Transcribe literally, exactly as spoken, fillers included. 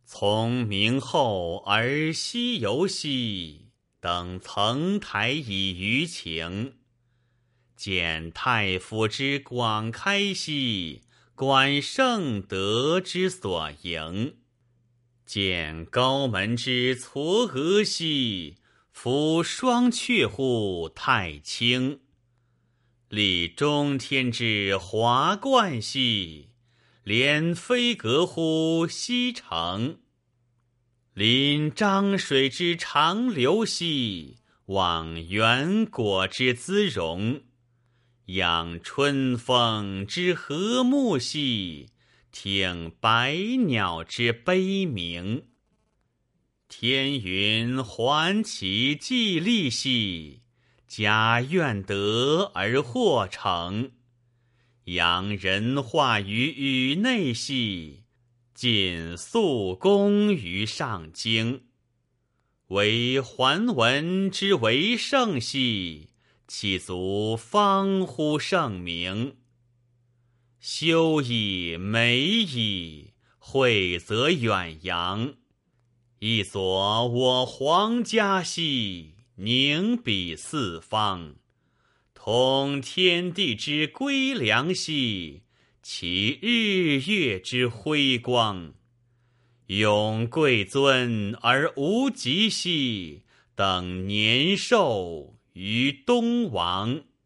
从明后而西游兮，登层台以娱情。见太府之广开兮，观圣德之所营。见高门之嵯峨兮，夫双阙乎太清。立中天之华冠兮，连飞阁乎西城。临漳水之长流兮，望原果之滋荣。仰春风之和睦兮，听百鸟之悲鸣。天云环其既立兮，家愿得而获成。扬人化于宇内兮，尽肃公于上京。惟桓文之为圣兮，其足方乎圣明。修矣美矣，惠则远扬。一所我皇家兮，宁彼四方。通天地之归良兮，其日月之辉光。永贵尊而无极兮，等年寿于东王。